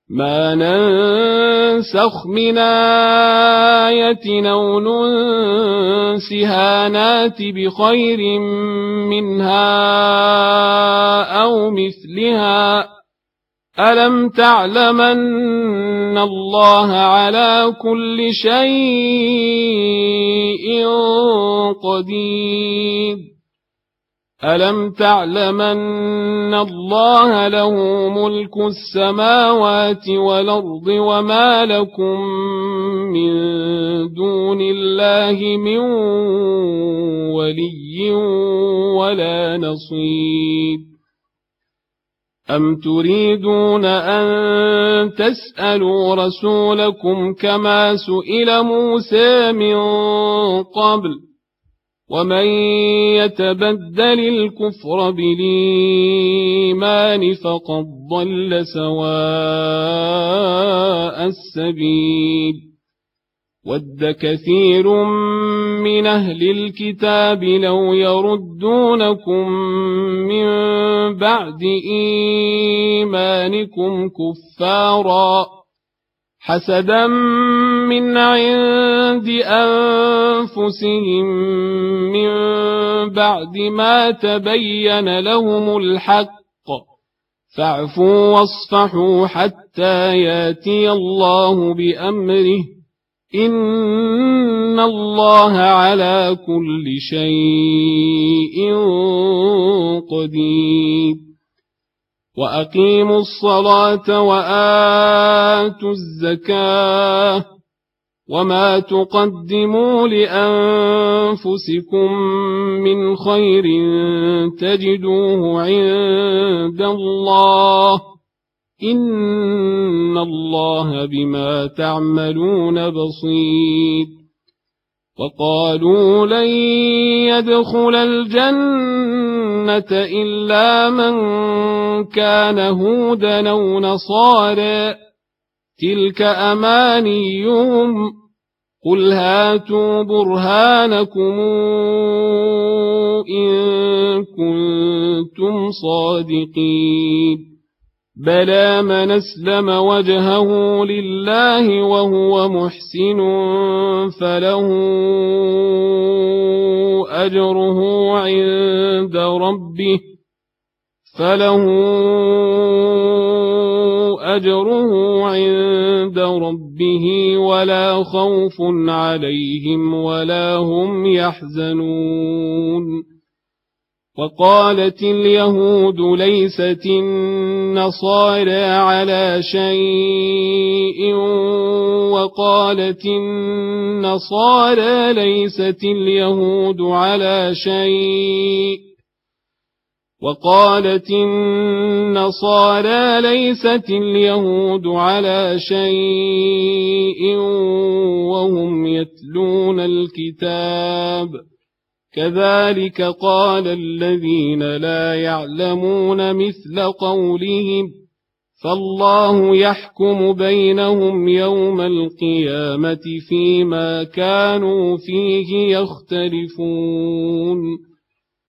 ما ننسخ من آية أو ننسها نات بخير منها أو مثلها ألم تعلمن الله على كل شيء قدير ألم تعلمن الله له ملك السماوات والأرض وما لكم من دون الله من ولي ولا نصير أم تريدون أن تسألوا رسولكم كما سئل موسى من قبل ومن يتبدل الكفر بالإيمان فقد ضل سواء السبيل ود كثير من أهل الكتاب لو يردونكم من بعد إيمانكم كفارا حسدا من عند أنفسهم من بعد ما تبين لهم الحق فاعفوا واصفحوا حتى ياتي الله بأمره إن الله على كل شيء قدير وأقيموا الصلاة وآتوا الزكاة وما تقدموا لأنفسكم من خير تجدوه عند الله إن الله بما تعملون بصير وقالوا لن يدخل الجنة إلا من كان هودا أو نصارى تلك أمانيهم قل هاتوا برهانكم إن كنتم صادقين بلى من أسلم وجهه لله وهو محسن فله أجره عند ربه ولا خوف عليهم ولا هم يحزنون وقالت اليهود ليست النصارى على شيء وقالت النصارى ليست اليهود على شيء وقالت النصارى ليست اليهود على شيء وهم يتلون الكتاب كذلك قال الذين لا يعلمون مثل قولهم فالله يحكم بينهم يوم القيامة فيما كانوا فيه يختلفون